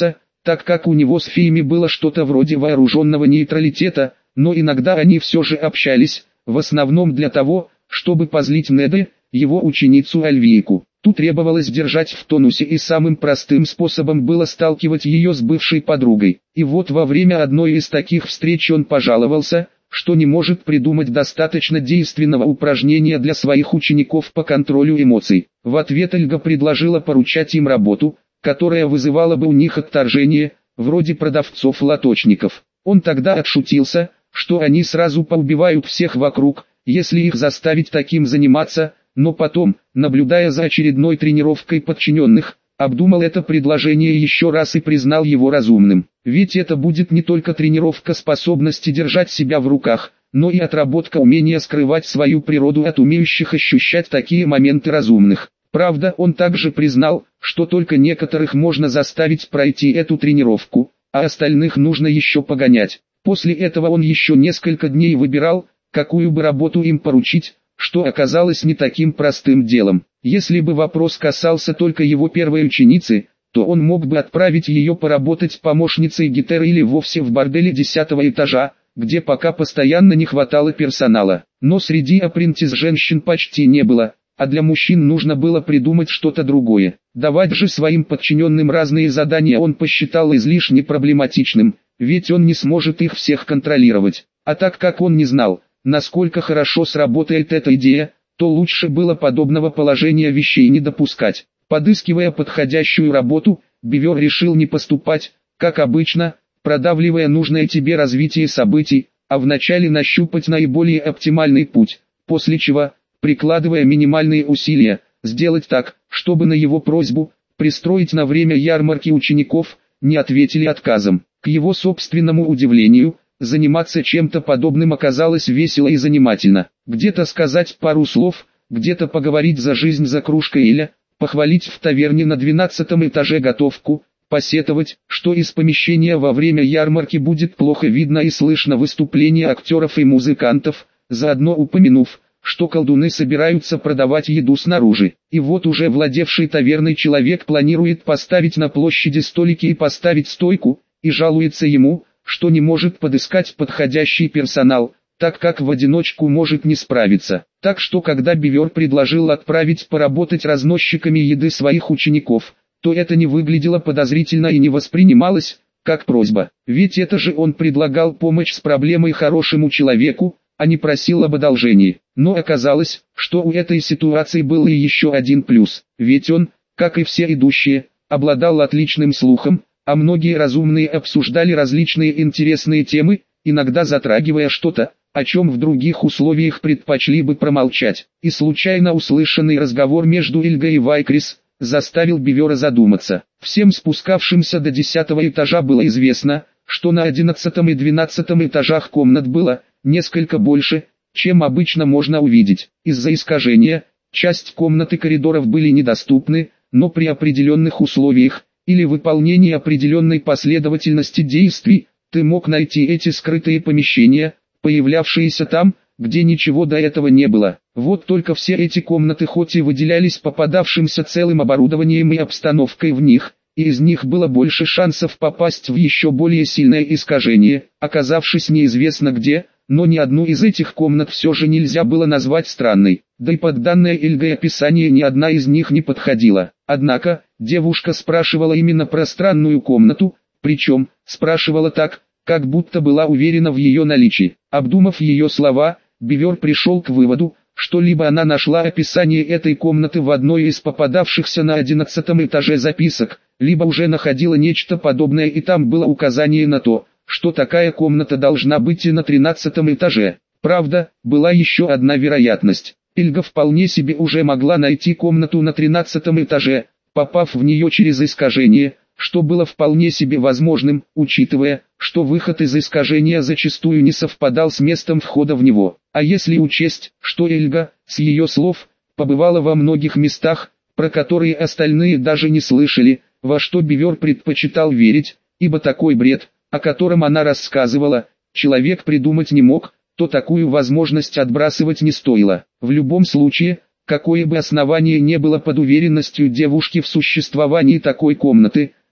так как у него с феями было что-то вроде вооруженного нейтралитета, но иногда они все же общались, в основном для того, чтобы позлить Неда, его ученицу Альвейку. Тут требовалось держать в тонусе, и самым простым способом было сталкивать ее с бывшей подругой. И вот во время одной из таких встреч он пожаловался, что не может придумать достаточно действенного упражнения для своих учеников по контролю эмоций. В ответ Эльга предложила поручать им работу, которая вызывала бы у них отторжение, вроде продавцов-лоточников. Он тогда отшутился, что они сразу поубивают всех вокруг, если их заставить таким заниматься, но потом, наблюдая за очередной тренировкой подчиненных, обдумал это предложение еще раз и признал его разумным. Ведь это будет не только тренировка способности держать себя в руках, но и отработка умения скрывать свою природу от умеющих ощущать такие моменты разумных. Правда, он также признал, что только некоторых можно заставить пройти эту тренировку, а остальных нужно еще погонять. После этого он еще несколько дней выбирал, какую бы работу им поручить, что оказалось не таким простым делом. Если бы вопрос касался только его первой ученицы, то он мог бы отправить ее поработать помощницей гитары или вовсе в борделе десятого этажа, где пока постоянно не хватало персонала. Но среди апрентис женщин почти не было, а для мужчин нужно было придумать что-то другое. Давать же своим подчиненным разные задания он посчитал излишне проблематичным, ведь он не сможет их всех контролировать. А так как он не знал, насколько хорошо сработает эта идея, то лучше было подобного положения вещей не допускать. Подыскивая подходящую работу, Бивер решил не поступать, как обычно, продавливая нужное тебе развитие событий, а вначале нащупать наиболее оптимальный путь, после чего, прикладывая минимальные усилия, сделать так, чтобы на его просьбу, пристроить на время ярмарки учеников, не ответили отказом. К его собственному удивлению, заниматься чем-то подобным оказалось весело и занимательно. Где-то сказать пару слов, где-то поговорить за жизнь за кружкой эля, похвалить в таверне на двенадцатом этаже готовку, посетовать, что из помещения во время ярмарки будет плохо видно и слышно выступления актеров и музыкантов, заодно упомянув, что колдуны собираются продавать еду снаружи. И вот уже владевший таверной человек планирует поставить на площади столики и поставить стойку, и жалуется ему, что не может подыскать подходящий персонал, так как в одиночку может не справиться. Так что когда Бивер предложил отправить поработать разносчиками еды своих учеников, то это не выглядело подозрительно и не воспринималось как просьба. Ведь это же он предлагал помощь с проблемой хорошему человеку, а не просил об одолжении. Но оказалось, что у этой ситуации был и еще один плюс. Ведь он, как и все идущие, обладал отличным слухом, а многие разумные обсуждали различные интересные темы, иногда затрагивая что-то, о чем в других условиях предпочли бы промолчать. И случайно услышанный разговор между Эльгой и Вайкрис заставил Бивера задуматься. Всем спускавшимся до десятого этажа было известно, что на одиннадцатом и двенадцатом этажах комнат было несколько больше, чем обычно можно увидеть. Из-за искажения, часть комнат и коридоров были недоступны, но при определенных условиях, или выполнении определенной последовательности действий, ты мог найти эти скрытые помещения, появлявшиеся там, где ничего до этого не было. Вот только все эти комнаты хоть и выделялись попадавшимся целым оборудованием и обстановкой в них, и из них было больше шансов попасть в еще более сильное искажение, оказавшись неизвестно где, но ни одну из этих комнат все же нельзя было назвать странной, да и под данное Эльгой описание ни одна из них не подходила. Однако, девушка спрашивала именно про странную комнату, причем, спрашивала так, как будто была уверена в ее наличии. Обдумав ее слова, Бивер пришел к выводу, что либо она нашла описание этой комнаты в одной из попадавшихся на одиннадцатом этаже записок, либо уже находила нечто подобное и там было указание на то, что такая комната должна быть и на тринадцатом этаже. Правда, была еще одна вероятность. Эльга вполне себе уже могла найти комнату на тринадцатом этаже, попав в нее через искажение, что было вполне себе возможным, учитывая, что выход из искажения зачастую не совпадал с местом входа в него. А если учесть, что Эльга, с ее слов, побывала во многих местах, про которые остальные даже не слышали, во что Бивер предпочитал верить, ибо такой бред, о котором она рассказывала, человек придумать не мог, то такую возможность отбрасывать не стоило. В любом случае, какое бы основание не было под уверенностью девушки в существовании такой комнаты,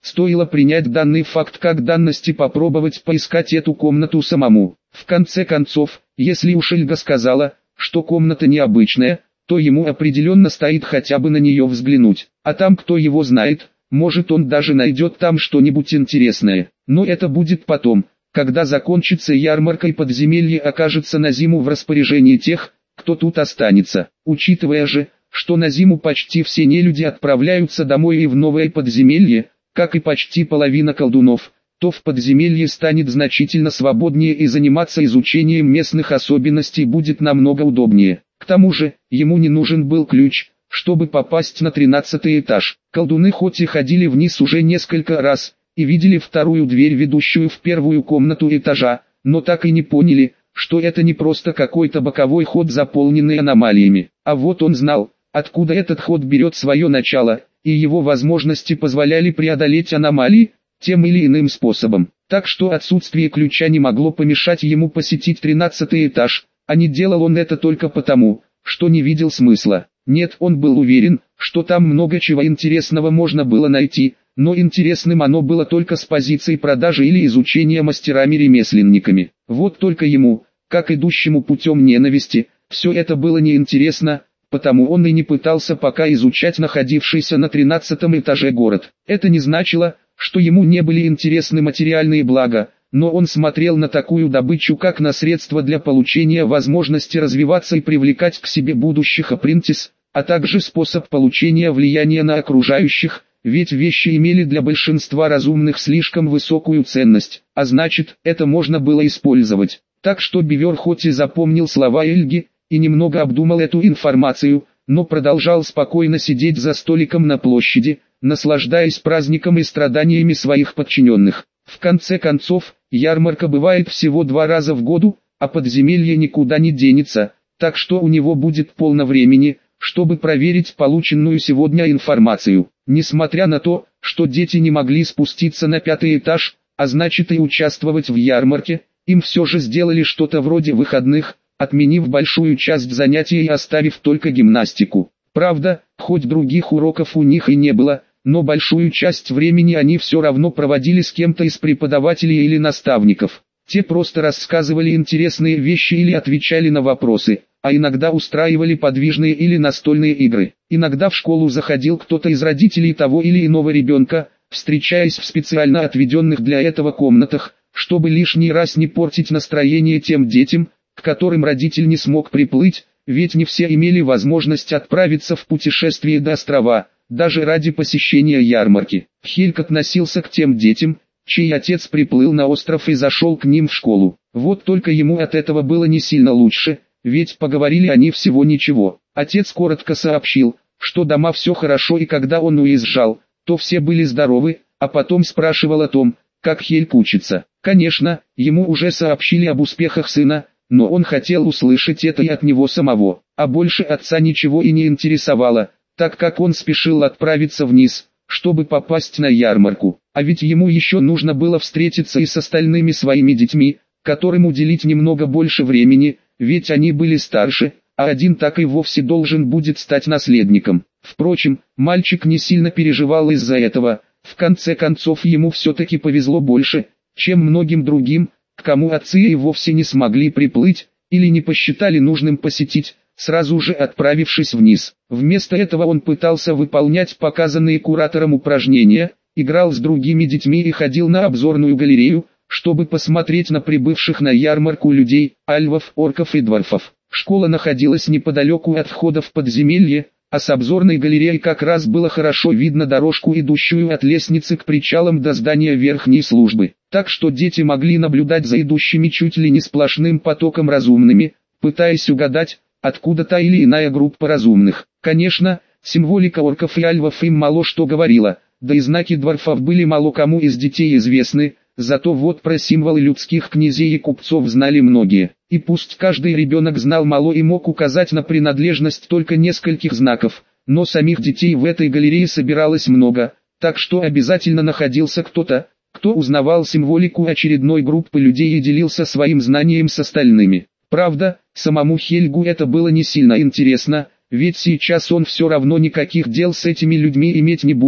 Стоило принять данный факт как данность и попробовать поискать эту комнату самому. В конце концов, если уж Эльга сказала, что комната необычная, то ему определенно стоит хотя бы на нее взглянуть. А там кто его знает, может он даже найдет там что-нибудь интересное. Но это будет потом, когда закончится ярмарка и подземелье окажется на зиму в распоряжении тех, кто тут останется. Учитывая же, что на зиму почти все нелюди отправляются домой и в новое подземелье, как и почти половина колдунов, то в подземелье станет значительно свободнее и заниматься изучением местных особенностей будет намного удобнее. К тому же, ему не нужен был ключ, чтобы попасть на тринадцатый этаж. Колдуны хоть и ходили вниз уже несколько раз, и видели вторую дверь, ведущую в первую комнату этажа, но так и не поняли, что это не просто какой-то боковой ход, заполненный аномалиями. А вот он знал, откуда этот ход берет свое начало, и его возможности позволяли преодолеть аномалии тем или иным способом. Так что отсутствие ключа не могло помешать ему посетить тринадцатый этаж, а не делал он это только потому, что не видел смысла. Нет, он был уверен, что там много чего интересного можно было найти, но интересным оно было только с позиции продажи или изучения мастерами-ремесленниками. Вот только ему, как идущему путем ненависти, все это было неинтересно, потому он и не пытался пока изучать находившийся на тринадцатом этаже город. Это не значило, что ему не были интересны материальные блага, но он смотрел на такую добычу как на средство для получения возможности развиваться и привлекать к себе будущих апрентис, а также способ получения влияния на окружающих, ведь вещи имели для большинства разумных слишком высокую ценность, а значит, это можно было использовать. Так что Бивер хоть и запомнил слова Эльги, и немного обдумал эту информацию, но продолжал спокойно сидеть за столиком на площади, наслаждаясь праздником и страданиями своих подчиненных. В конце концов, ярмарка бывает всего два раза в году, а подземелье никуда не денется, так что у него будет полно времени, чтобы проверить полученную сегодня информацию. Несмотря на то, что дети не могли спуститься на пятый этаж, а значит и участвовать в ярмарке, им все же сделали что-то вроде выходных, отменив большую часть занятий и оставив только гимнастику. Правда, хоть других уроков у них и не было, но большую часть времени они все равно проводили с кем-то из преподавателей или наставников. Те просто рассказывали интересные вещи или отвечали на вопросы, а иногда устраивали подвижные или настольные игры. Иногда в школу заходил кто-то из родителей того или иного ребенка, встречаясь в специально отведенных для этого комнатах, чтобы лишний раз не портить настроение тем детям, к которым родитель не смог приплыть, ведь не все имели возможность отправиться в путешествие до острова, даже ради посещения ярмарки. Хельк относился к тем детям, чей отец приплыл на остров и зашел к ним в школу. Вот только ему от этого было не сильно лучше, ведь поговорили они всего ничего. Отец коротко сообщил, что дома все хорошо, и когда он уезжал, то все были здоровы, а потом спрашивал о том, как Хельк учится. Конечно, ему уже сообщили об успехах сына, но он хотел услышать это и от него самого, а больше отца ничего и не интересовало, так как он спешил отправиться вниз, чтобы попасть на ярмарку. А ведь ему еще нужно было встретиться и с остальными своими детьми, которым уделить немного больше времени, ведь они были старше, а один так и вовсе должен будет стать наследником. Впрочем, мальчик не сильно переживал из-за этого, в конце концов ему все-таки повезло больше, чем многим другим, к кому отцы и вовсе не смогли приплыть, или не посчитали нужным посетить, сразу же отправившись вниз. Вместо этого он пытался выполнять показанные куратором упражнения, играл с другими детьми и ходил на обзорную галерею, чтобы посмотреть на прибывших на ярмарку людей, альвов, орков и дворфов. Школа находилась неподалеку от входа в подземелье, а с обзорной галереей как раз было хорошо видно дорожку, идущую от лестницы к причалам до здания верхней службы. Так что дети могли наблюдать за идущими чуть ли не сплошным потоком разумными, пытаясь угадать, откуда та или иная группа разумных. Конечно, символика орков и альвов им мало что говорила, да и знаки дворфов были мало кому из детей известны, зато вот про символы людских князей и купцов знали многие. И пусть каждый ребенок знал мало и мог указать на принадлежность только нескольких знаков, но самих детей в этой галерее собиралось много, так что обязательно находился кто-то, кто узнавал символику очередной группы людей и делился своим знанием с остальными. Правда, самому Хельгу это было не сильно интересно, ведь сейчас он все равно никаких дел с этими людьми иметь не будет,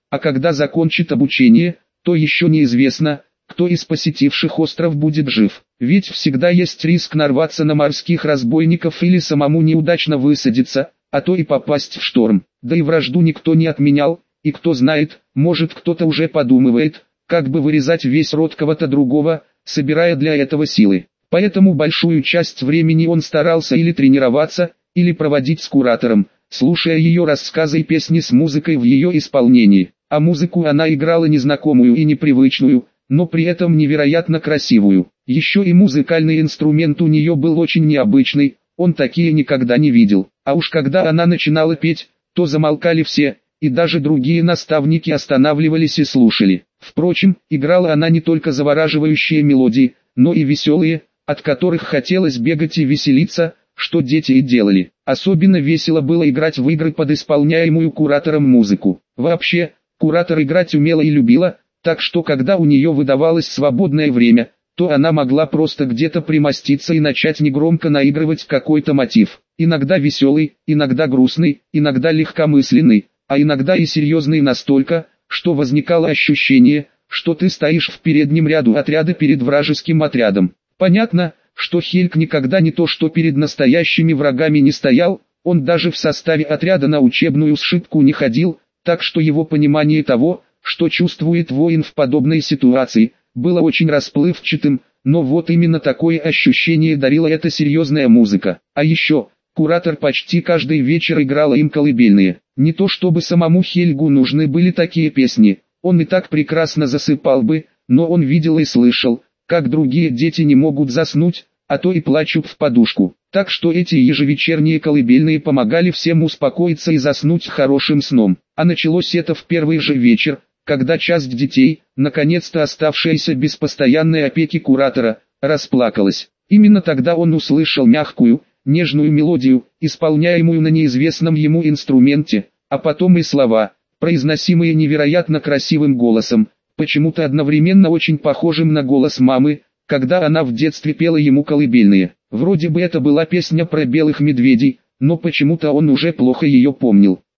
А когда закончит обучение, то еще неизвестно, кто из посетивших остров будет жив. Ведь всегда есть риск нарваться на морских разбойников или самому неудачно высадиться, а то и попасть в шторм. Да и вражду никто не отменял, и кто знает, может кто-то уже подумывает, как бы вырезать весь род кого-то другого, собирая для этого силы. Поэтому большую часть времени он старался или тренироваться, или проводить с куратором, слушая ее рассказы и песни с музыкой в ее исполнении. А музыку она играла незнакомую и непривычную, но при этом невероятно красивую. Еще и музыкальный инструмент у нее был очень необычный, он такие никогда не видел. А уж когда она начинала петь, то замолкали все, и даже другие наставники останавливались и слушали. Впрочем, играла она не только завораживающие мелодии, но и веселые, от которых хотелось бегать и веселиться, что дети и делали. Особенно весело было играть в игры под исполняемую куратором музыку. Вообще, куратор играть умела и любила, так что когда у нее выдавалось свободное время, то она могла просто где-то примоститься и начать негромко наигрывать какой-то мотив. Иногда веселый, иногда грустный, иногда легкомысленный, а иногда и серьезный настолько, что возникало ощущение, что ты стоишь в переднем ряду отряда перед вражеским отрядом. Понятно, что Хельг никогда не то что перед настоящими врагами не стоял, он даже в составе отряда на учебную сшибку не ходил, так что его понимание того, что чувствует воин в подобной ситуации, было очень расплывчатым, но вот именно такое ощущение дарила эта серьезная музыка. А еще, куратор почти каждый вечер играла им колыбельные. Не то чтобы самому Хельгу нужны были такие песни, он и так прекрасно засыпал бы, но он видел и слышал, как другие дети не могут заснуть, а то и плачут в подушку. Так что эти ежевечерние колыбельные помогали всем успокоиться и заснуть хорошим сном. А началось это в первый же вечер, когда часть детей, наконец-то оставшаяся без постоянной опеки куратора, расплакалась. Именно тогда он услышал мягкую, нежную мелодию, исполняемую на неизвестном ему инструменте, а потом и слова, произносимые невероятно красивым голосом, почему-то одновременно очень похожим на голос мамы, когда она в детстве пела ему колыбельные. Вроде бы это была песня про белых медведей, но почему-то он уже плохо ее помнил.